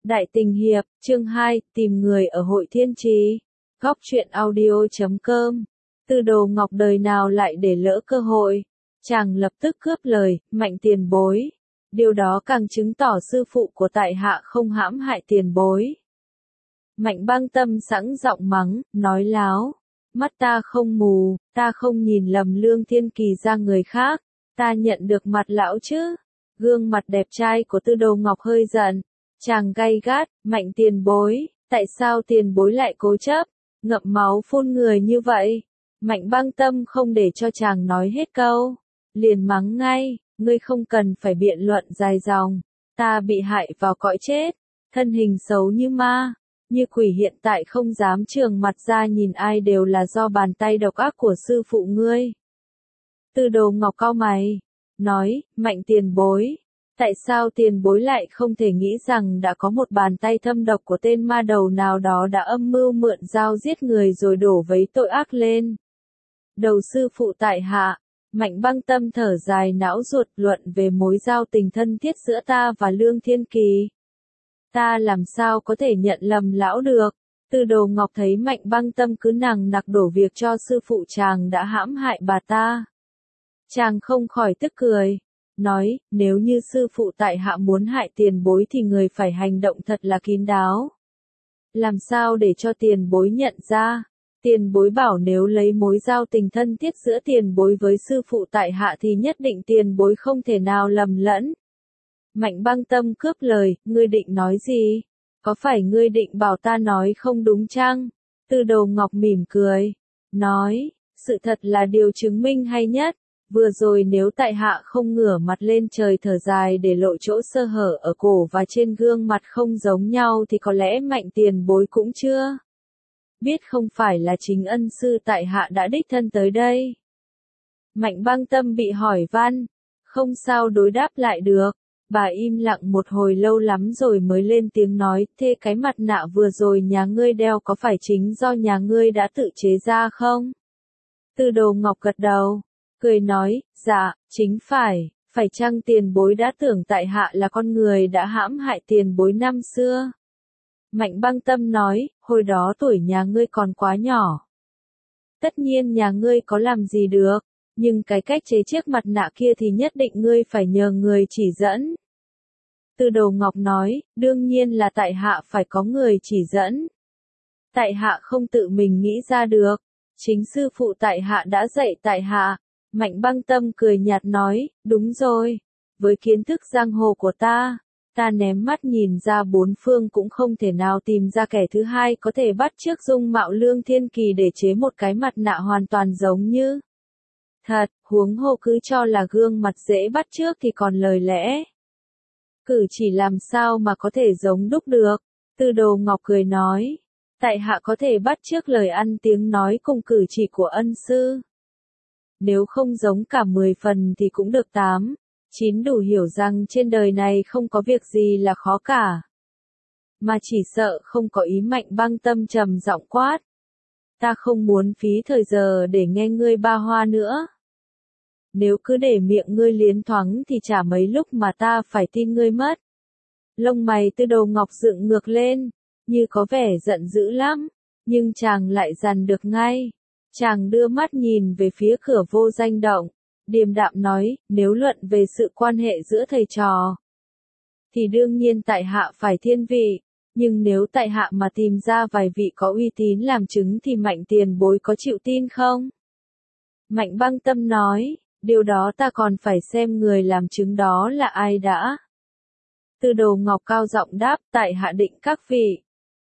Đại tình hiệp, chương 2, tìm người ở hội thiên trì. Góc truyện audio.com. Tư Đồ Ngọc đời nào lại để lỡ cơ hội. Chàng lập tức cướp lời, Mạnh tiền bối. Điều đó càng chứng tỏ sư phụ của tại hạ không hãm hại tiền bối. Mạnh Băng Tâm sẵn giọng mắng, nói láo. Mắt ta không mù, ta không nhìn lầm Lương Thiên Kỳ ra người khác. Ta nhận được mặt lão chứ. Gương mặt đẹp trai của Tư Đồ Ngọc hơi giận. Chàng gay gắt, Mạnh tiền bối, tại sao tiền bối lại cố chấp, ngậm máu phun người như vậy? Mạnh Băng Tâm không để cho chàng nói hết câu, liền mắng ngay, ngươi không cần phải biện luận dài dòng, ta bị hại vào cõi chết, thân hình xấu như ma, như quỷ hiện tại không dám trường mặt ra nhìn ai đều là do bàn tay độc ác của sư phụ ngươi. Tư Đồ Ngọc cau mày, nói, Mạnh tiền bối. Tại sao tiền bối lại không thể nghĩ rằng đã có một bàn tay thâm độc của tên ma đầu nào đó đã âm mưu mượn dao giết người rồi đổ vấy tội ác lên? Đầu sư phụ tại hạ, Mạnh Băng Tâm thở dài não ruột luận về mối giao tình thân thiết giữa ta và Lương Thiên Kỳ. Ta làm sao có thể nhận lầm lão được? Tư Đồ Ngọc thấy Mạnh Băng Tâm cứ nằng nặc đổ việc cho sư phụ chàng đã hãm hại bà ta. Chàng không khỏi tức cười. Nói, nếu như sư phụ tại hạ muốn hại tiền bối thì người phải hành động thật là kín đáo. Làm sao để cho tiền bối nhận ra? Tiền bối bảo nếu lấy mối giao tình thân thiết giữa tiền bối với sư phụ tại hạ thì nhất định tiền bối không thể nào lầm lẫn. Mạnh Băng Tâm cướp lời, ngươi định nói gì? Có phải ngươi định bảo ta nói không đúng chăng? Tư Đồ Ngọc mỉm cười, nói, sự thật là điều chứng minh hay nhất. Vừa rồi nếu tại hạ không ngửa mặt lên trời thở dài để lộ chỗ sơ hở ở cổ và trên gương mặt không giống nhau thì có lẽ Mạnh tiền bối cũng chưa biết không phải là chính ân sư tại hạ đã đích thân tới đây. Mạnh Băng Tâm bị hỏi van, không sao đối đáp lại được. Bà im lặng một hồi lâu lắm rồi mới lên tiếng nói, thế cái mặt nạ vừa rồi nhà ngươi đeo có phải chính do nhà ngươi đã tự chế ra không? Tư Đồ Ngọc gật đầu. Cười nói, dạ, chính phải chăng tiền bối đã tưởng tại hạ là con người đã hãm hại tiền bối năm xưa? Mạnh Băng Tâm nói, hồi đó tuổi nhà ngươi còn quá nhỏ. Tất nhiên nhà ngươi có làm gì được, nhưng cái cách chế chiếc mặt nạ kia thì nhất định ngươi phải nhờ người chỉ dẫn. Tư Đồ Ngọc nói, đương nhiên là tại hạ phải có người chỉ dẫn. Tại hạ không tự mình nghĩ ra được, chính sư phụ tại hạ đã dạy tại hạ. Mạnh Băng Tâm cười nhạt nói, đúng rồi, với kiến thức giang hồ của ta ném mắt nhìn ra bốn phương cũng không thể nào tìm ra kẻ thứ hai có thể bắt chước dung mạo Lương Thiên Kỳ để chế một cái mặt nạ hoàn toàn giống như thật, huống hồ cứ cho là gương mặt dễ bắt chước thì còn lời lẽ. Cử chỉ làm sao mà có thể giống đúc được? Tư Đồ Ngọc cười nói, tại hạ có thể bắt chước lời ăn tiếng nói cùng cử chỉ của ân sư. Nếu không giống cả 10 phần thì cũng được 8, 9 đủ hiểu rằng trên đời này không có việc gì là khó cả. Mà chỉ sợ không có ý. Mạnh Băng Tâm trầm giọng quát. Ta không muốn phí thời giờ để nghe ngươi ba hoa nữa. Nếu cứ để miệng ngươi liến thoáng thì chả mấy lúc mà ta phải tin ngươi mất. Lông mày Tư Đồ Ngọc dựng ngược lên, như có vẻ giận dữ lắm, nhưng chàng lại dằn được ngay. Chàng đưa mắt nhìn về phía cửa vô danh động, điềm đạm nói, nếu luận về sự quan hệ giữa thầy trò, thì đương nhiên tại hạ phải thiên vị, nhưng nếu tại hạ mà tìm ra vài vị có uy tín làm chứng thì Mạnh tiền bối có chịu tin không? Mạnh Băng Tâm nói, điều đó ta còn phải xem người làm chứng đó là ai đã. Tư Đồ Ngọc cao giọng đáp, tại hạ định các vị.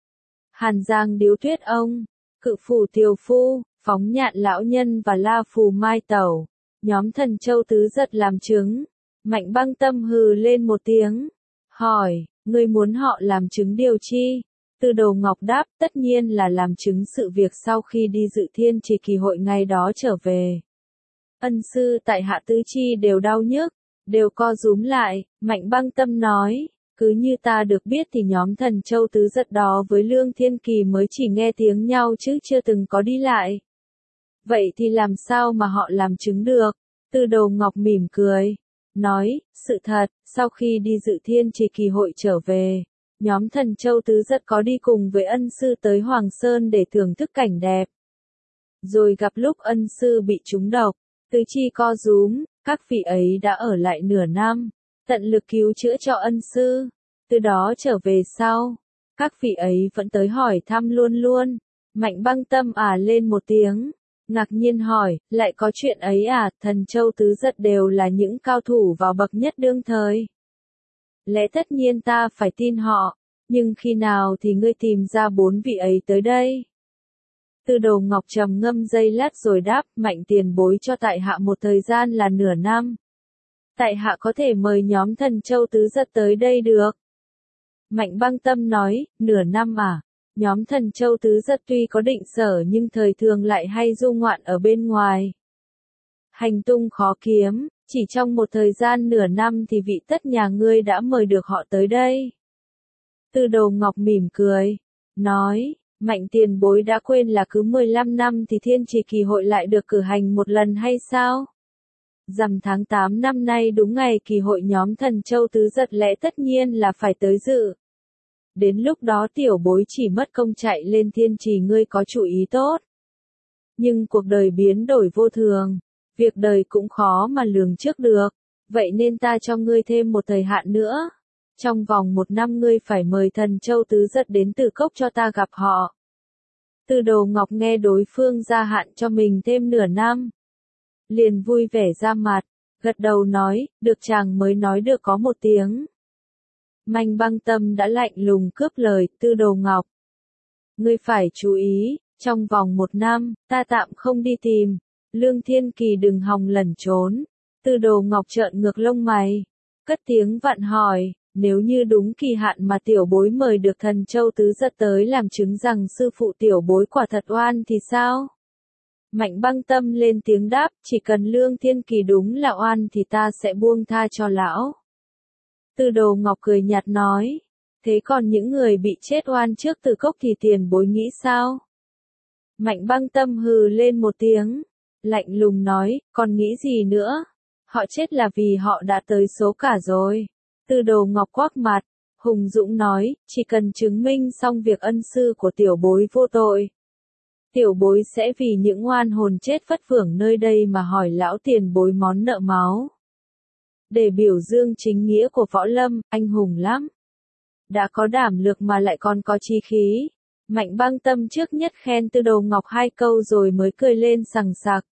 Hàn Giang Điếu Tuyết Ông, Cự Phù Tiều Phu, Phóng Nhạn Lão Nhân và La Phù Mai Tẩu, nhóm Thần Châu Tứ Giật làm chứng. Mạnh Băng Tâm hừ lên một tiếng, hỏi, ngươi muốn họ làm chứng điều chi? Tư Đồ Ngọc đáp, tất nhiên là làm chứng sự việc sau khi đi dự thiên trì kỳ hội ngày đó trở về. Ân sư tại hạ tứ chi đều đau nhức, đều co rúm lại. Mạnh Băng Tâm nói, cứ như ta được biết thì nhóm Thần Châu Tứ Giật đó với Lương Thiên Kỳ mới chỉ nghe tiếng nhau chứ chưa từng có đi lại. Vậy thì làm sao mà họ làm chứng được? Tư Đồ Ngọc mỉm cười, nói, sự thật, sau khi đi dự thiên trì kỳ hội trở về, Nhóm Thần Châu Tứ Giật có đi cùng với ân sư tới Hoàng Sơn để thưởng thức cảnh đẹp. Rồi gặp lúc ân sư bị trúng độc, tứ chi co rúm, các vị ấy đã ở lại nửa năm, tận lực cứu chữa cho ân sư. Từ đó trở về sau, các vị ấy vẫn tới hỏi thăm luôn luôn. Mạnh Băng Tâm lên một tiếng, ngạc nhiên hỏi, lại có chuyện ấy à? Thần Châu Tứ Giật đều là những cao thủ vào bậc nhất đương thời. Lẽ tất nhiên ta phải tin họ, nhưng khi nào thì ngươi tìm ra 4 vị ấy tới đây? Tư Đồ Ngọc trầm ngâm giây lát rồi đáp, Mạnh tiền bối cho tại hạ một thời gian là nửa năm. Tại hạ có thể mời nhóm Thần Châu Tứ Giật tới đây được. Mạnh Băng Tâm nói, nửa năm à? Nhóm Thần Châu Tứ Giật tuy có định sở nhưng thời thường lại hay du ngoạn ở bên ngoài. Hành tung khó kiếm, chỉ trong một thời gian nửa năm thì vị tất nhà ngươi đã mời được họ tới đây. Tư Đồ Ngọc mỉm cười, nói, Mạnh tiền bối đã quên là cứ 15 năm thì Thiên Trì Kỳ hội lại được cử hành một lần hay sao? Rằm tháng 8 năm nay đúng ngày kỳ hội nhóm Thần Châu Tứ Giật lẽ tất nhiên là phải tới dự. Đến lúc đó tiểu bối chỉ mất công chạy lên Thiên Trì ngươi có chủ ý tốt. Nhưng cuộc đời biến đổi vô thường, việc đời cũng khó mà lường trước được, vậy nên ta cho ngươi thêm một thời hạn nữa. Trong vòng 1 năm ngươi phải mời Thần Châu Tứ Giật đến Tử Cốc cho ta gặp họ. Tư Đồ Ngọc nghe đối phương gia hạn cho mình thêm nửa năm, liền vui vẻ ra mặt, gật đầu nói, được. Chàng mới nói được có 1 tiếng. Mạnh Băng Tâm đã lạnh lùng cướp lời, Tư Đồ Ngọc. Ngươi phải chú ý, trong vòng 1 năm, ta tạm không đi tìm. Lương Thiên Kỳ đừng hòng lẩn trốn. Tư Đồ Ngọc trợn ngược lông mày, cất tiếng vặn hỏi, nếu như đúng kỳ hạn mà tiểu bối mời được Thần Châu Tứ Giật tới làm chứng rằng sư phụ tiểu bối quả thật oan thì sao? Mạnh Băng Tâm lên tiếng đáp, chỉ cần Lương Thiên Kỳ đúng là oan thì ta sẽ buông tha cho lão. Tư Đồ Ngọc cười nhạt nói, thế còn những người bị chết oan trước Tử Cốc thì tiền bối nghĩ sao? Mạnh Băng Tâm hừ lên một tiếng, lạnh lùng nói, còn nghĩ gì nữa? Họ chết là vì họ đã tới số cả rồi. Tư Đồ Ngọc quắc mặt, hùng dũng nói, chỉ cần chứng minh xong việc ân sư của tiểu bối vô tội. Tiểu bối sẽ vì những oan hồn chết vất vưởng nơi đây mà hỏi lão tiền bối món nợ máu. Để biểu dương chính nghĩa của võ lâm, anh hùng lắm. Đã có đảm lược mà lại còn có chí khí. Mạnh Băng Tâm trước nhất khen Tư Đồ Ngọc 2 câu rồi mới cười lên sằng sặc.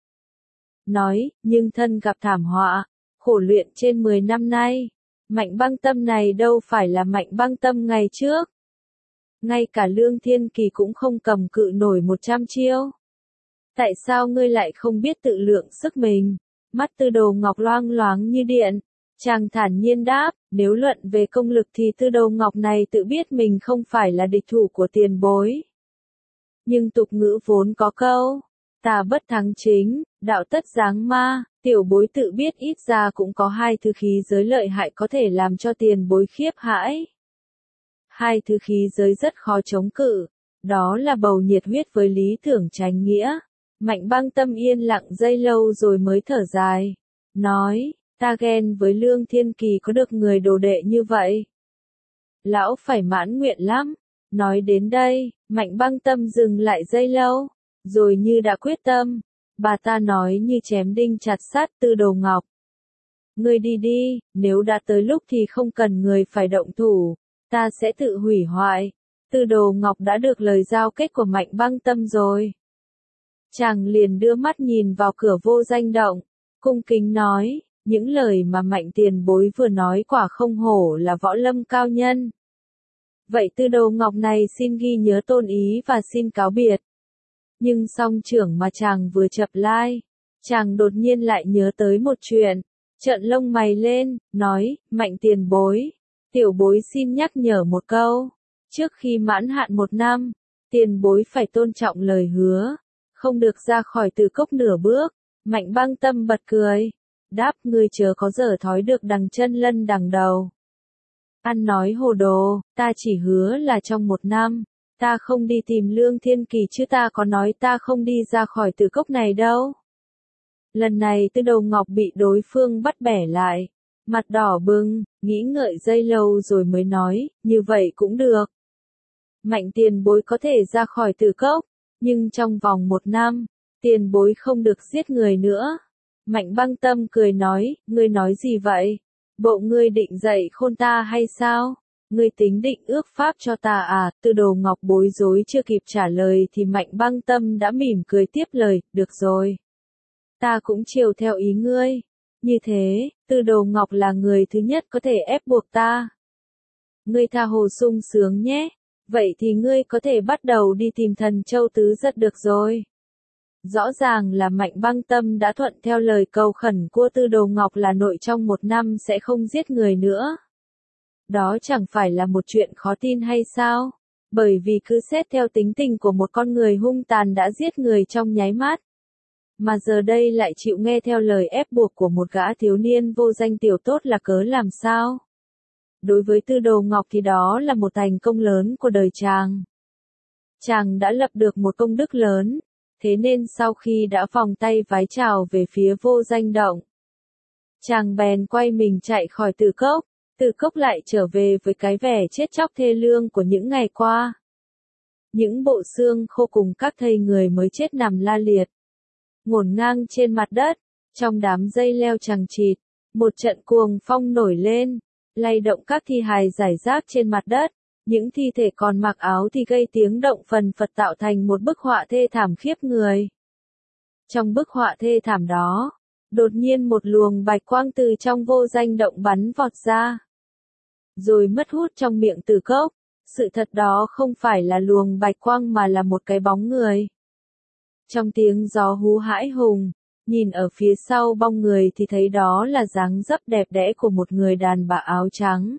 Nói, nhưng thân gặp thảm họa, khổ luyện trên 10 năm nay. Mạnh Băng Tâm này đâu phải là Mạnh Băng Tâm ngày trước. Ngay cả Lương Thiên Kỳ cũng không cầm cự nổi 100 chiêu. Tại sao ngươi lại không biết tự lượng sức mình? Mắt Tư Đồ Ngọc loang loáng như điện. Chàng thản nhiên đáp, nếu luận về công lực thì Tư Đồ Ngọc này tự biết mình không phải là địch thủ của tiền bối. Nhưng tục ngữ vốn có câu, tà bất thắng chính, đạo tất giáng ma, tiểu bối tự biết ít ra cũng có 2 thứ khí giới lợi hại có thể làm cho tiền bối khiếp hãi. 2 thứ khí giới rất khó chống cự, đó là bầu nhiệt huyết với lý tưởng chánh nghĩa. Mạnh Băng Tâm yên lặng giây lâu rồi mới thở dài, nói, ta ghen với Lương Thiên Kỳ có được người đồ đệ như vậy. Lão phải mãn nguyện lắm. Nói đến đây, Mạnh Băng Tâm dừng lại giây lâu, rồi như đã quyết tâm, bà ta nói như chém đinh chặt sắt, Tư Đồ Ngọc. Ngươi đi đi, nếu đã tới lúc thì không cần người phải động thủ, ta sẽ tự hủy hoại. Tư Đồ Ngọc đã được lời giao kết của Mạnh Băng Tâm rồi. Chàng liền đưa mắt nhìn vào cửa Vô Danh động, cung kính nói, những lời mà Mạnh tiền bối vừa nói quả không hổ là võ lâm cao nhân. Vậy Tư Đồ Ngọc này xin ghi nhớ tôn ý và xin cáo biệt. Nhưng song trưởng mà chàng vừa chập lai, chàng đột nhiên lại nhớ tới một chuyện, trợn lông mày lên, nói, Mạnh tiền bối, tiểu bối xin nhắc nhở một câu, trước khi mãn hạn 1 năm, tiền bối phải tôn trọng lời hứa, không được ra khỏi Tử Cốc nửa bước. Mạnh Băng Tâm bật cười, đáp, ngươi chớ có dở thói được đằng chân lân đằng đầu. Ăn nói hồ đồ, ta chỉ hứa là trong 1 năm, ta không đi tìm Lương Thiên Kỳ chứ ta có nói ta không đi ra khỏi Tử Cốc này đâu. Lần này Tư Đồ Ngọc bị đối phương bắt bẻ lại, Mặt đỏ bừng, nghĩ ngợi giây lâu rồi mới nói, như vậy cũng được. Mạnh tiền bối có thể ra khỏi tử cốc, nhưng trong vòng 1 năm, tiền bối không được giết người nữa. Mạnh Băng Tâm cười nói, ngươi nói gì vậy? Bộ ngươi định dạy khôn ta hay sao? Ngươi tính định ước pháp cho ta à? Tư Đồ Ngọc bối rối chưa kịp trả lời thì Mạnh Băng Tâm đã mỉm cười tiếp lời, được rồi. Ta cũng chiều theo ý ngươi. Như thế, Tư Đồ Ngọc là người thứ nhất có thể ép buộc ta. Ngươi tha hồ sung sướng nhé. Vậy thì ngươi có thể bắt đầu đi tìm Thần Châu Tứ Giật được rồi. Rõ ràng là Mạnh Băng Tâm đã thuận theo lời cầu khẩn của Tư Đồ Ngọc là nội trong 1 năm sẽ không giết người nữa. Đó chẳng phải là một chuyện khó tin hay sao? Bởi vì cứ xét theo tính tình của một con người hung tàn đã giết người trong nháy mắt. Mà giờ đây lại chịu nghe theo lời ép buộc của một gã thiếu niên vô danh tiểu tốt là cớ làm sao? Đối với Tư Đồ Ngọc thì đó là một thành công lớn của đời chàng. Chàng đã lập được một công đức lớn, thế nên sau khi đã vòng tay vái chào về phía Vô Danh Động, chàng bèn quay mình chạy khỏi Tử Cốc, Tử Cốc lại trở về với cái vẻ chết chóc thê lương của những ngày qua. Những bộ xương khô cùng các thây người mới chết nằm la liệt, ngổn ngang trên mặt đất, trong đám dây leo chằng chịt, một trận cuồng phong nổi lên, lay động các thi hài rải rác trên mặt đất, những thi thể còn mặc áo thì gây tiếng động phần phật tạo thành một bức họa thê thảm khiếp người. Trong bức họa thê thảm đó, đột nhiên một luồng bạch quang từ trong Vô Danh Động bắn vọt ra, rồi mất hút trong miệng Tử Cốc. Sự thật đó không phải là luồng bạch quang mà là một cái bóng người. Trong tiếng gió hú hãi hùng, nhìn ở phía sau bóng người thì thấy đó là dáng dấp đẹp đẽ của một người đàn bà áo trắng.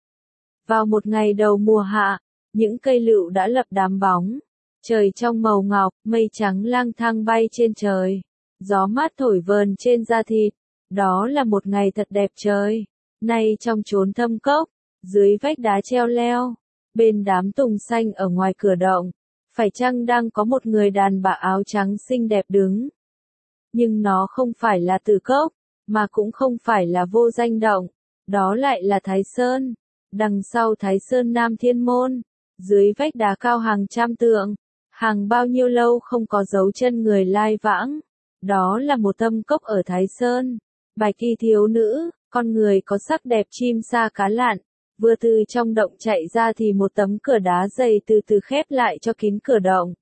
Vào một ngày đầu mùa hạ, những cây lựu đã lập đám bóng, trời trong màu ngọc, mây trắng lang thang bay trên trời, gió mát thổi vờn trên da thịt, đó là một ngày thật đẹp trời. Nay trong chốn thâm cốc, dưới vách đá treo leo, bên đám tùng xanh ở ngoài cửa động, phải chăng đang có một người đàn bà áo trắng xinh đẹp đứng? Nhưng nó không phải là Tử Cốc, mà cũng không phải là Vô Danh Động, đó lại là Thái Sơn. Đằng sau Thái Sơn Nam Thiên Môn, dưới vách đá cao hàng trăm tượng, hàng bao nhiêu lâu không có dấu chân người lai vãng. Đó là một thâm cốc ở Thái Sơn. Bạch y thiếu nữ, con người có sắc đẹp chim sa cá lặn, vừa từ trong động chạy ra thì một tấm cửa đá dày từ từ khép lại cho kín cửa động.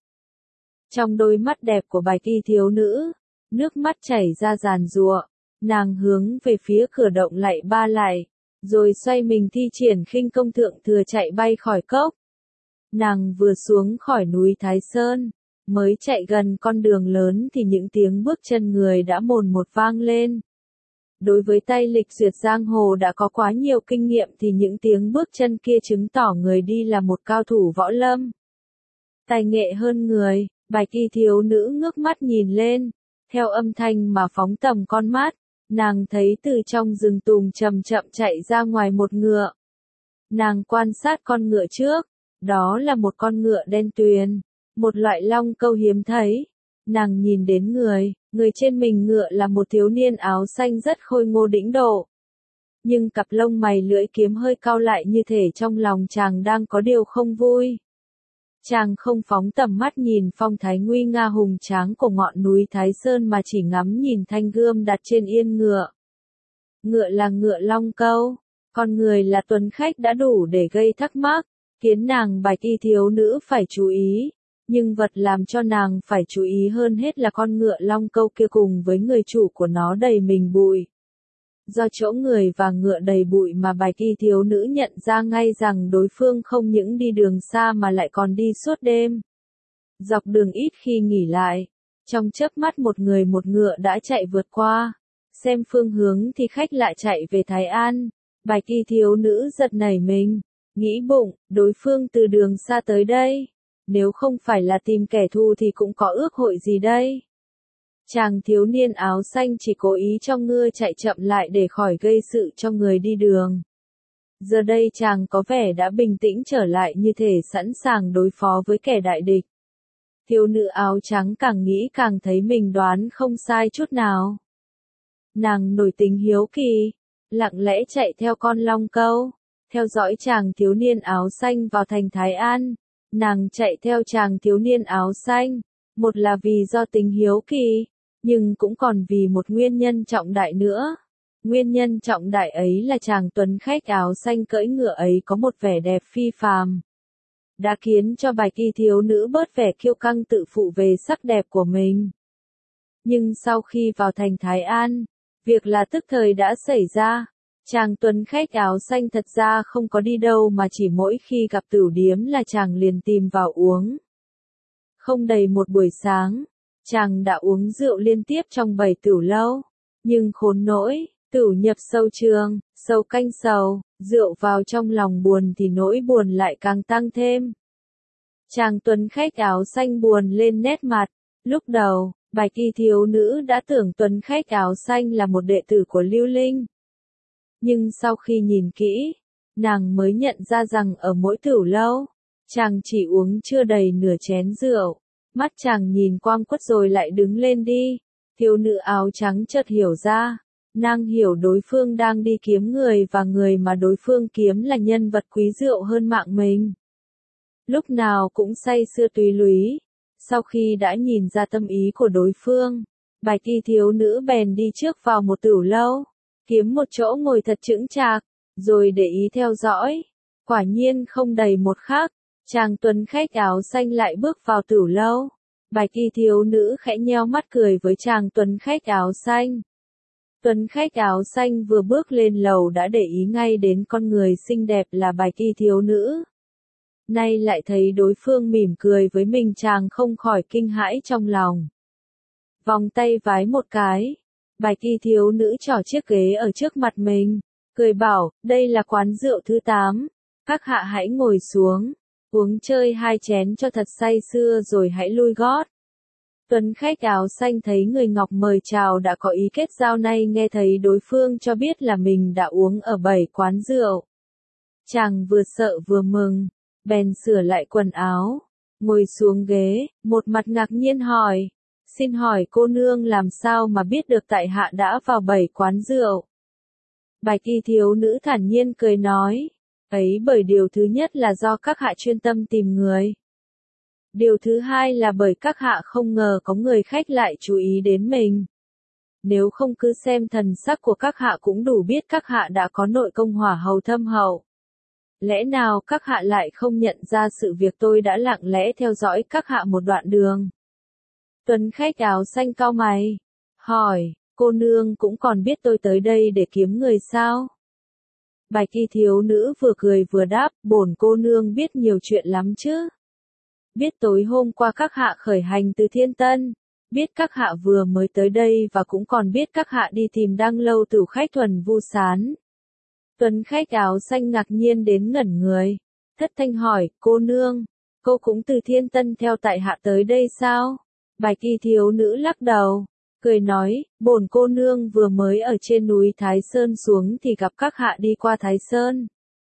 Trong đôi mắt đẹp của bạch y thiếu nữ, nước mắt chảy ra giàn giụa, nàng hướng về phía cửa động lạy 3 lạy, rồi xoay mình thi triển khinh công thượng thừa chạy bay khỏi cốc. Nàng vừa xuống khỏi núi Thái Sơn, mới chạy gần con đường lớn thì những tiếng bước chân người đã mồn một vang lên. Đối với tay lịch duyệt giang hồ đã có quá nhiều kinh nghiệm thì những tiếng bước chân kia chứng tỏ người đi là một cao thủ võ lâm. Tài nghệ hơn người, bạch y thiếu nữ ngước mắt nhìn lên, theo âm thanh mà phóng tầm con mắt, nàng thấy từ trong rừng tùng chậm chậm chạy ra ngoài một ngựa. Nàng quan sát con ngựa trước, đó là một con ngựa đen tuyền, một loại long câu hiếm thấy. Nàng nhìn đến người trên mình ngựa là một thiếu niên áo xanh rất khôi ngô đĩnh độ. Nhưng cặp lông mày lưỡi kiếm hơi cau lại như thể trong lòng chàng đang có điều không vui. Chàng không phóng tầm mắt nhìn phong thái nguy nga hùng tráng của ngọn núi Thái Sơn mà chỉ ngắm nhìn thanh gươm đặt trên yên ngựa. Ngựa là ngựa long câu, con người là tuấn khách đã đủ để gây thắc mắc, khiến nàng bạch y thiếu nữ phải chú ý. Nhưng vật làm cho nàng phải chú ý hơn hết là con ngựa long câu kia cùng với người chủ của nó đầy mình bụi. Do chỗ người và ngựa đầy bụi mà bạch y thiếu nữ nhận ra ngay rằng đối phương không những đi đường xa mà lại còn đi suốt đêm. Dọc đường ít khi nghỉ lại, trong chớp mắt một người một ngựa đã chạy vượt qua. Xem phương hướng thì khách lại chạy về Thái An. Bạch y thiếu nữ giật nảy mình, nghĩ bụng, đối phương từ đường xa tới đây. Nếu không phải là tìm kẻ thù thì cũng có ước hội gì đây? Chàng thiếu niên áo xanh chỉ cố ý cho ngựa chạy chậm lại để khỏi gây sự cho người đi đường. Giờ đây chàng có vẻ đã bình tĩnh trở lại như thể sẵn sàng đối phó với kẻ đại địch. Thiếu nữ áo trắng càng nghĩ càng thấy mình đoán không sai chút nào. Nàng nổi tính hiếu kỳ, lặng lẽ chạy theo con long câu, theo dõi chàng thiếu niên áo xanh vào thành Thái An. Nàng chạy theo chàng thiếu niên áo xanh, một là vì do tình hiếu kỳ, nhưng cũng còn vì một nguyên nhân trọng đại nữa. Nguyên nhân trọng đại ấy là chàng tuấn khách áo xanh cưỡi ngựa ấy có một vẻ đẹp phi phàm, đã khiến cho Bạch y thiếu nữ bớt vẻ kiêu căng tự phụ về sắc đẹp của mình. Nhưng sau khi vào thành Thái An, việc là tức thời đã xảy ra. Chàng tuấn khách áo xanh thật ra không có đi đâu mà chỉ mỗi khi gặp tửu điếm là chàng liền tìm vào uống. Không đầy một buổi sáng, chàng đã uống rượu liên tiếp trong 7 tửu lâu. Nhưng khốn nỗi, tửu nhập sâu trường, sâu canh sầu, rượu vào trong lòng buồn thì nỗi buồn lại càng tăng thêm. Chàng tuấn khách áo xanh buồn lên nét mặt. Lúc đầu, Bạch y thiếu nữ đã tưởng tuấn khách áo xanh là một đệ tử của Lưu Linh. Nhưng sau khi nhìn kỹ, nàng mới nhận ra rằng ở mỗi tửu lâu, chàng chỉ uống chưa đầy nửa chén rượu. Mắt chàng nhìn quang quất rồi lại đứng lên đi. Thiếu nữ áo trắng chợt hiểu ra. Nàng hiểu đối phương đang đi kiếm người và người mà đối phương kiếm là nhân vật quý rượu hơn mạng mình. Lúc nào cũng say sưa tùy lúy. Sau khi đã nhìn ra tâm ý của đối phương, Bạch y thiếu nữ bèn đi trước vào một tửu lâu, kiếm một chỗ ngồi thật chững chạc, rồi để ý theo dõi. Quả nhiên không đầy một khắc, chàng tuấn khách áo xanh lại bước vào tửu lâu. Bạch y thiếu nữ khẽ nheo mắt cười với chàng tuấn khách áo xanh. Tuấn khách áo xanh vừa bước lên lầu đã để ý ngay đến con người xinh đẹp là Bạch y thiếu nữ. Nay lại thấy đối phương mỉm cười với mình, chàng không khỏi kinh hãi trong lòng. Vòng tay vái một cái, Bạch y thiếu nữ trỏ chiếc ghế ở trước mặt mình, cười bảo, đây là quán rượu thứ 8, các hạ hãy ngồi xuống, uống chơi 2 chén cho thật say sưa rồi hãy lui gót. Tuấn khách áo xanh thấy người ngọc mời chào đã có ý kết giao, nay nghe thấy đối phương cho biết là mình đã uống ở 7 quán rượu. Chàng vừa sợ vừa mừng, bèn sửa lại quần áo, ngồi xuống ghế, một mặt ngạc nhiên hỏi, xin hỏi cô nương làm sao mà biết được tại hạ đã vào 7 quán rượu? Bạch y thiếu nữ thản nhiên cười nói, ấy bởi điều thứ nhất là do các hạ chuyên tâm tìm người. Điều thứ hai là bởi các hạ không ngờ có người khách lại chú ý đến mình. Nếu không cứ xem thần sắc của các hạ cũng đủ biết các hạ đã có nội công hỏa hầu thâm hậu. Lẽ nào các hạ lại không nhận ra sự việc tôi đã lặng lẽ theo dõi các hạ một đoạn đường? Tuấn khách áo xanh cau mày, hỏi, cô nương cũng còn biết tôi tới đây để kiếm người sao? Bạch y thiếu nữ vừa cười vừa đáp, bổn cô nương biết nhiều chuyện lắm chứ. Biết tối hôm qua các hạ khởi hành từ Thiên Tân, biết các hạ vừa mới tới đây và cũng còn biết các hạ đi tìm Đăng Lâu tửu khách Thuần Vu Sán. Tuấn khách áo xanh ngạc nhiên đến ngẩn người, thất thanh hỏi, cô nương, cô cũng từ Thiên Tân theo tại hạ tới đây sao? Bạch y thiếu nữ lắc đầu, cười nói, bổn cô nương vừa mới ở trên núi Thái Sơn xuống thì gặp các hạ đi qua Thái Sơn.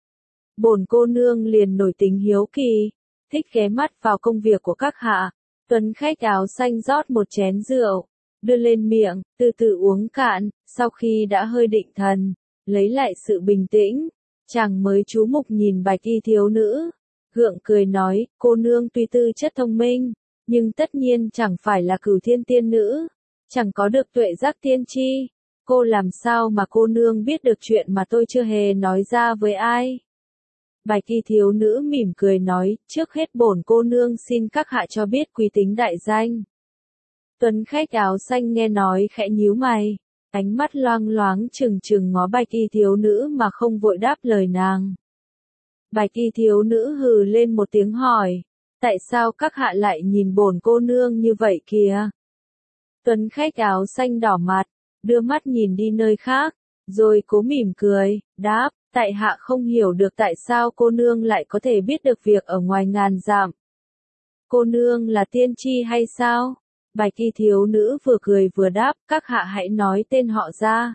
Bổn cô nương liền nổi tính hiếu kỳ, thích ghé mắt vào công việc của các hạ. Tuấn khách áo xanh rót một chén rượu, đưa lên miệng, từ từ uống cạn, sau khi đã hơi định thần, lấy lại sự bình tĩnh, chàng mới chú mục nhìn Bạch y thiếu nữ, gượng cười nói, cô nương tuy tư chất thông minh, nhưng tất nhiên chẳng phải là Cửu Thiên tiên nữ, chẳng có được tuệ giác tiên tri. Cô làm sao mà cô nương biết được chuyện mà tôi chưa hề nói ra với ai? Bạch y thiếu nữ mỉm cười nói, trước hết bổn cô nương xin các hạ cho biết quý tính đại danh. Tuấn khách áo xanh nghe nói khẽ nhíu mày, ánh mắt loang loáng trừng trừng ngó Bạch y thiếu nữ mà không vội đáp lời nàng. Bạch y thiếu nữ hừ lên một tiếng hỏi, tại sao các hạ lại nhìn bổn cô nương như vậy kìa? Tuấn khách áo xanh đỏ mặt, đưa mắt nhìn đi nơi khác, rồi cố mỉm cười, đáp, tại hạ không hiểu được tại sao cô nương lại có thể biết được việc ở ngoài ngàn dặm. Cô nương là tiên tri hay sao? Bạch y thiếu nữ vừa cười vừa đáp, các hạ hãy nói tên họ ra.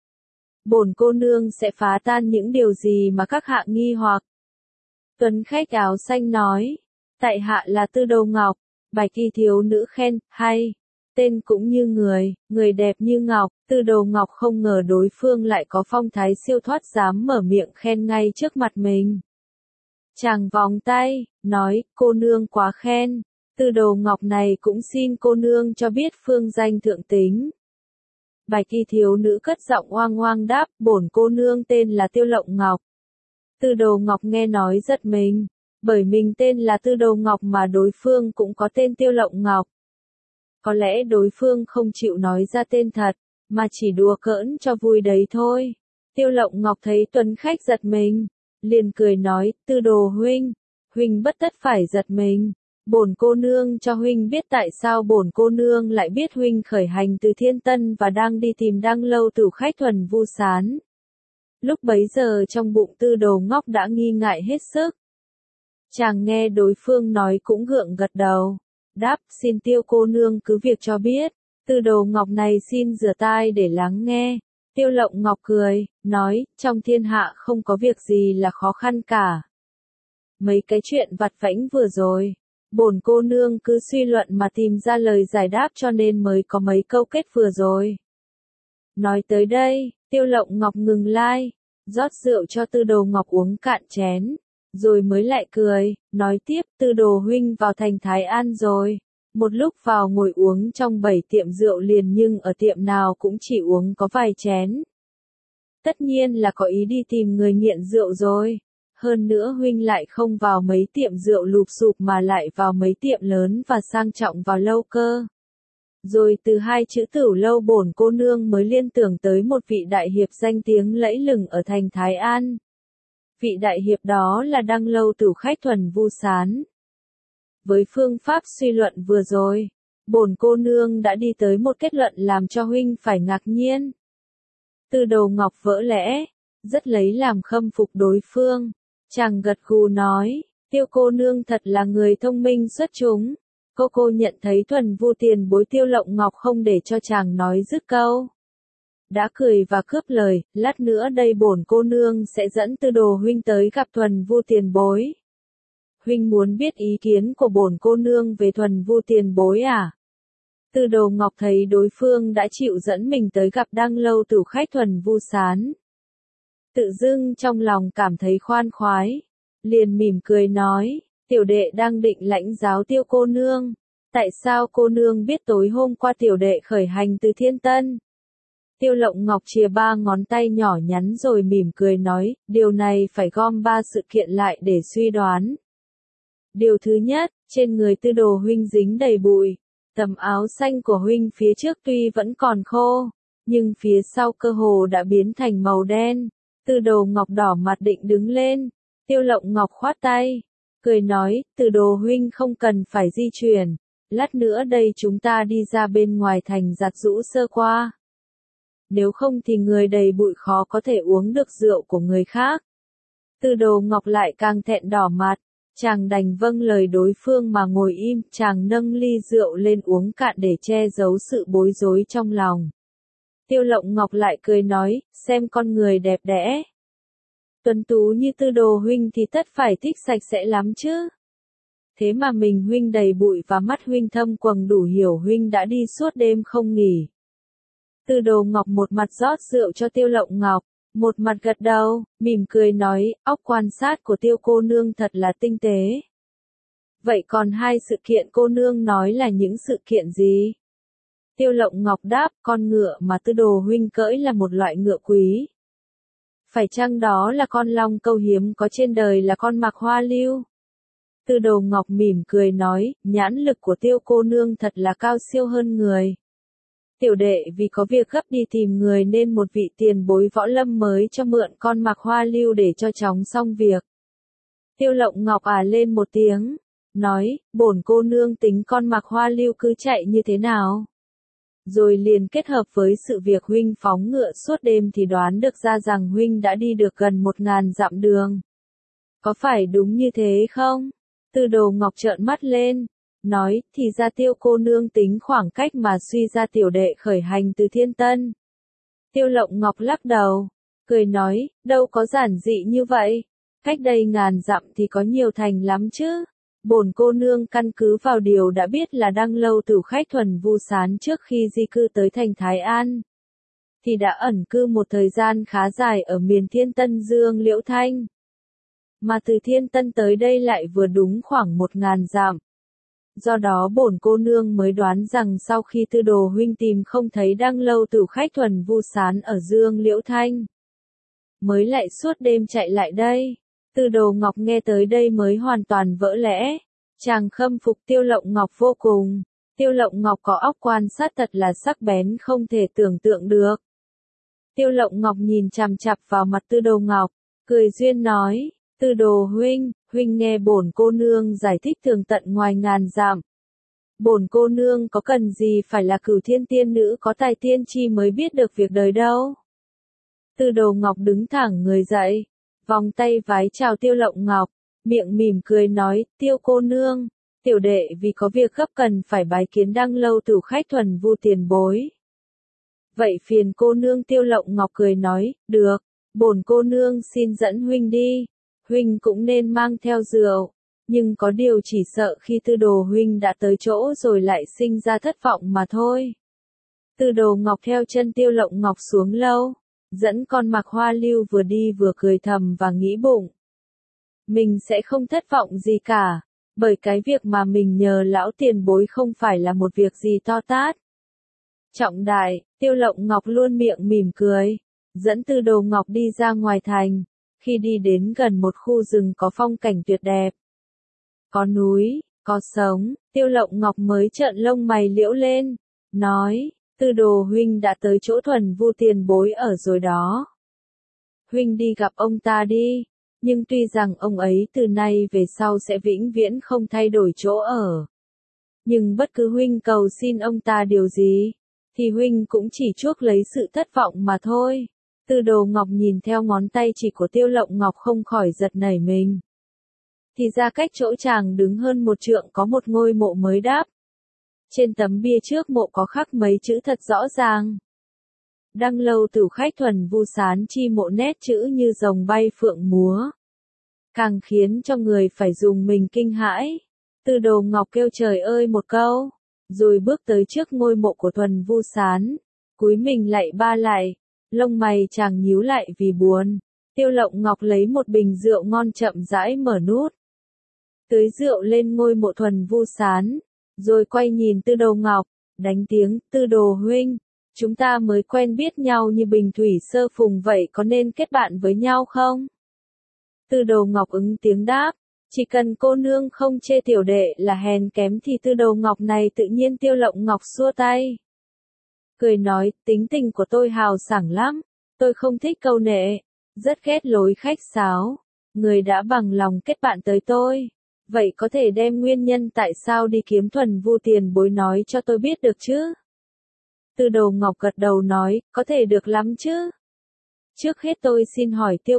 Bổn cô nương sẽ phá tan những điều gì mà các hạ nghi hoặc. Tuấn khách áo xanh nói, tại hạ là Tư Đầu Ngọc. Bạch y thiếu nữ khen, hay. tên cũng như người, người đẹp như ngọc, Tư Đồ Ngọc không ngờ đối phương lại có phong thái siêu thoát dám mở miệng khen ngay trước mặt mình. Chàng vòng tay, nói, cô nương quá khen, Tư Đồ Ngọc này cũng xin cô nương cho biết phương danh thượng tính. Bạch y thiếu nữ cất giọng oang oang đáp, bổn cô nương tên là Tiêu Lộng Ngọc. Tư Đồ Ngọc nghe nói giật mình, bởi mình tên là Tư Đồ Ngọc mà đối phương cũng có tên Tiêu Lộng Ngọc. Có lẽ đối phương không chịu nói ra tên thật, mà chỉ đùa cỡn cho vui đấy thôi. Tiêu Lộng Ngọc thấy tuấn khách giật mình, liền cười nói, Tư Đồ huynh, huynh bất tất phải giật mình. Bổn cô nương cho huynh biết tại sao bổn cô nương lại biết huynh khởi hành từ Thiên Tân và đang đi tìm Đăng Lâu Tử khách Thuần Vu Sán. Lúc bấy giờ trong bụng Tư Đồ Ngọc đã nghi ngại hết sức. Chàng nghe đối phương nói cũng gượng gật đầu, đáp, xin Tiêu cô nương cứ việc cho biết. Tư Đồ Ngọc này xin rửa tai để lắng nghe. Tiêu Lộng Ngọc cười, nói, trong thiên hạ không có việc gì là khó khăn cả. Mấy cái chuyện vặt vãnh vừa rồi, bổn cô nương cứ suy luận mà tìm ra lời giải đáp cho nên mới có mấy câu kết vừa rồi. Nói tới đây, Tiêu Lộng Ngọc ngừng lại, rót rượu cho Tư Đồ Ngọc uống cạn chén, rồi mới lại cười, nói tiếp, Tư Đồ huynh vào thành Thái An rồi. Một lúc vào ngồi uống trong 7 tiệm rượu liền nhưng ở tiệm nào cũng chỉ uống có vài chén. Tất nhiên là có ý đi tìm người nghiện rượu rồi. Hơn nữa huynh lại không vào mấy tiệm rượu lụp xụp mà lại vào mấy tiệm lớn và sang trọng vào lâu cơ. Rồi từ hai chữ Tửu Lâu bổn cô nương mới liên tưởng tới một vị đại hiệp danh tiếng lẫy lừng ở thành Thái An. Vị đại hiệp đó là Đăng Lâu Tử khách Thuần Vu Sán. Với phương pháp suy luận vừa rồi, bổn cô nương đã đi tới một kết luận làm cho huynh phải ngạc nhiên. Tư Đồ Ngọc vỡ lẽ, rất lấy làm khâm phục đối phương. Chàng gật gù nói, Tiêu cô nương thật là người thông minh xuất chúng. Cô nhận thấy Thuần Vu tiền bối Tiêu Lộng Ngọc không để cho chàng nói dứt câu. Đã cười và cướp lời, lát nữa đây bổn cô nương sẽ dẫn Tư Đồ huynh tới gặp Thuần Vu tiền bối. Huynh muốn biết ý kiến của bổn cô nương về Thuần Vu tiền bối à? Tư Đồ Ngọc thấy đối phương đã chịu dẫn mình tới gặp Đăng Lâu Tử khách Thuần Vu Sán. Tự dưng trong lòng cảm thấy khoan khoái, liền mỉm cười nói, tiểu đệ đang định lãnh giáo Tiêu cô nương, tại sao cô nương biết tối hôm qua tiểu đệ khởi hành từ Thiên Tân? Tiêu Lộng Ngọc chìa 3 ngón tay nhỏ nhắn rồi mỉm cười nói, điều này phải gom 3 sự kiện lại để suy đoán. Điều thứ nhất, trên người Tư Đồ huynh dính đầy bụi, tấm áo xanh của huynh phía trước tuy vẫn còn khô, nhưng phía sau cơ hồ đã biến thành màu đen. Tư Đồ Ngọc đỏ mặt định đứng lên, Tiêu Lộng Ngọc khoát tay, cười nói, Tư Đồ huynh không cần phải di chuyển, lát nữa đây chúng ta đi ra bên ngoài thành giặt giũ sơ qua. Nếu không thì người đầy bụi khó có thể uống được rượu của người khác. Tư Đồ Ngọc lại càng thẹn đỏ mặt, chàng đành vâng lời đối phương mà ngồi im, chàng nâng ly rượu lên uống cạn để che giấu sự bối rối trong lòng. Tiêu Lộng Ngọc lại cười nói, xem con người đẹp đẽ. Tuấn tú như Tư Đồ huynh thì tất phải thích sạch sẽ lắm chứ. Thế mà mình huynh đầy bụi và mắt huynh thâm quầng đủ hiểu huynh đã đi suốt đêm không nghỉ. Tư Đồ Ngọc một mặt rót rượu cho Tiêu Lộng Ngọc, một mặt gật đầu, mỉm cười nói, óc quan sát của Tiêu cô nương thật là tinh tế. Vậy còn hai sự kiện cô nương nói là những sự kiện gì? Tiêu Lộng Ngọc đáp, con ngựa mà Tư Đồ huynh cưỡi là một loại ngựa quý. Phải chăng đó là con long câu hiếm có trên đời là con Mạc Hoa Lưu? Tư Đồ Ngọc mỉm cười nói, nhãn lực của Tiêu cô nương thật là cao siêu hơn người. Tiểu đệ vì có việc gấp đi tìm người nên một vị tiền bối võ lâm mới cho mượn con Mạc Hoa Lưu để cho chóng xong việc. Tiêu Lộng Ngọc lên một tiếng, nói, bổn cô nương tính con Mạc Hoa Lưu cứ chạy như thế nào? Rồi liền kết hợp với sự việc huynh phóng ngựa suốt đêm thì đoán được ra rằng huynh đã đi được gần 1000 dặm đường. Có phải đúng như thế không? Tư Đồ Ngọc trợn mắt lên, nói, thì ra Tiêu cô nương tính khoảng cách mà suy ra tiểu đệ khởi hành từ Thiên Tân. Tiêu Lộng Ngọc lắc đầu, cười nói, đâu có giản dị như vậy, cách đây 1000 dặm thì có nhiều thành lắm chứ. Bổn cô nương căn cứ vào điều đã biết là Đăng Lâu Tử Khách Thuần Vu Sán trước khi di cư tới thành Thái An, thì đã ẩn cư một thời gian khá dài ở miền Thiên Tân Dương Liễu Thanh. Mà từ Thiên Tân tới đây lại vừa đúng khoảng 1000 dặm. Do đó bổn cô nương mới đoán rằng sau khi Tư Đồ huynh tìm không thấy Đăng Lâu Tử Khách Thuần Vu Sán ở Dương Liễu Thanh, mới lại suốt đêm chạy lại đây. Tư Đồ Ngọc nghe tới đây mới hoàn toàn vỡ lẽ. Chàng khâm phục Tiêu Lộng Ngọc vô cùng. Tiêu Lộng Ngọc có óc quan sát thật là sắc bén không thể tưởng tượng được. Tiêu Lộng Ngọc nhìn chằm chằm vào mặt Tư Đồ Ngọc, cười duyên nói, Tư Đồ huynh, huynh nghe bổn cô nương giải thích tường tận ngoài ngàn dặm. Bổn cô nương có cần gì phải là Cửu Thiên tiên nữ có tài tiên tri mới biết được việc đời đâu. Tư Đồ Ngọc đứng thẳng người dậy, vòng tay vái chào Tiêu Lộng Ngọc, miệng mỉm cười nói, Tiêu cô nương, tiểu đệ vì có việc gấp cần phải bái kiến Đăng Lâu Tử Khách Thuần Vu tiền bối. Vậy phiền cô nương. Tiêu Lộng Ngọc cười nói, được, bổn cô nương xin dẫn huynh đi, huynh cũng nên mang theo rượu, nhưng có điều chỉ sợ khi Tư Đồ huynh đã tới chỗ rồi lại sinh ra thất vọng mà thôi. Tư Đồ Ngọc theo chân Tiêu Lộng Ngọc xuống lâu, dẫn con Mạc Hoa Lưu vừa đi vừa cười thầm và nghĩ bụng. Mình sẽ không thất vọng gì cả, bởi cái việc mà mình nhờ lão tiền bối không phải là một việc gì to tát. Trọng đại, Tiêu Lộng Ngọc luôn miệng mỉm cười, dẫn Tư Đồ Ngọc đi ra ngoài thành. Khi đi đến gần một khu rừng có phong cảnh tuyệt đẹp, có núi, có sông, Tiêu Lộng Ngọc mới trợn lông mày liễu lên, nói, Tư Đồ huynh đã tới chỗ Thuần Vu tiền bối ở rồi đó. Huynh đi gặp ông ta đi, nhưng tuy rằng ông ấy từ nay về sau sẽ vĩnh viễn không thay đổi chỗ ở. Nhưng bất cứ huynh cầu xin ông ta điều gì, thì huynh cũng chỉ chuốc lấy sự thất vọng mà thôi. Tư Đồ Ngọc nhìn theo ngón tay chỉ của Tiêu Lộng Ngọc không khỏi giật nảy mình. Thì ra cách chỗ chàng đứng hơn 1 trượng có một ngôi mộ mới đáp. Trên tấm bia trước mộ có khắc mấy chữ thật rõ ràng. Đăng Lâu Tử Khách Thuần Vu Sán chi mộ, nét chữ như rồng bay phượng múa, càng khiến cho người phải dùng mình kinh hãi. Tư Đồ Ngọc kêu trời ơi một câu, rồi bước tới trước ngôi mộ của Thuần Vu Sán, cúi mình lạy ba lại, lông mày chàng nhíu lại vì buồn. Tiêu Lộng Ngọc lấy một bình rượu ngon chậm rãi mở nút, tưới rượu lên ngôi mộ Thuần Vu Sán, rồi quay nhìn Tư Đồ Ngọc, đánh tiếng, Tư Đồ huynh, chúng ta mới quen biết nhau như bình thủy sơ phùng vậy, có nên kết bạn với nhau không? Tư Đồ Ngọc ứng tiếng đáp, chỉ cần cô nương không chê tiểu đệ là hèn kém thì Tư Đồ Ngọc này tự nhiên. Tiêu Lộng Ngọc xua tay, cười nói, tính tình của tôi hào sảng lắm, tôi không thích câu nệ, rất ghét lối khách sáo. Người đã bằng lòng kết bạn tới tôi, vậy có thể đem nguyên nhân tại sao đi kiếm Thuần Vu tiền bối nói cho tôi biết được chứ? Tư Đồ Ngọc gật đầu nói, có thể được lắm chứ. Trước hết tôi xin hỏi Tiêu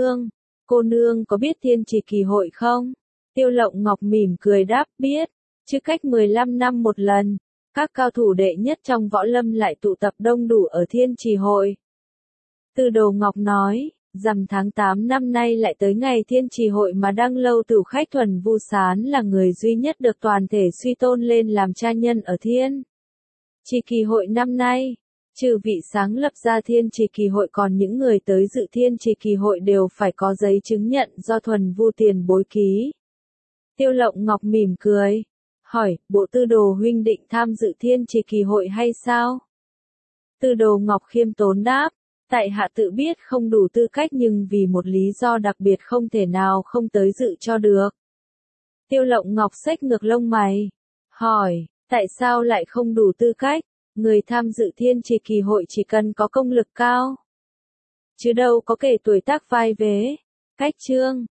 cô nương có biết Thiên Trì Kỳ hội không? Tiêu Lộng Ngọc mỉm cười đáp, biết, chứ cách 15 năm một lần, các cao thủ đệ nhất trong võ lâm lại tụ tập đông đủ ở Thiên Trì hội. Tư Đồ Ngọc nói, rằm tháng 8 năm nay lại tới ngày Thiên Trì hội mà Đăng Lâu Tử Khách Thuần Vu Sán là người duy nhất được toàn thể suy tôn lên làm cha nhân ở Thiên Trì Kỳ hội năm nay. Trừ vị sáng lập ra Thiên Trì Kỳ hội, còn những người tới dự Thiên Trì Kỳ hội đều phải có giấy chứng nhận do Thuần Vu tiền bối ký. Tiêu Lộng Ngọc mỉm cười, hỏi, bộ Tư Đồ huynh định tham dự Thiên Trì Kỳ hội hay sao? Tư Đồ Ngọc khiêm tốn đáp, tại hạ tự biết không đủ tư cách nhưng vì một lý do đặc biệt không thể nào không tới dự cho được. Tiêu Lộng Ngọc xếch ngược lông mày, hỏi, tại sao lại không đủ tư cách? Người tham dự Thiên Trì Kỳ hội chỉ cần có công lực cao, chứ đâu có kể tuổi tác vai vế, cách chương.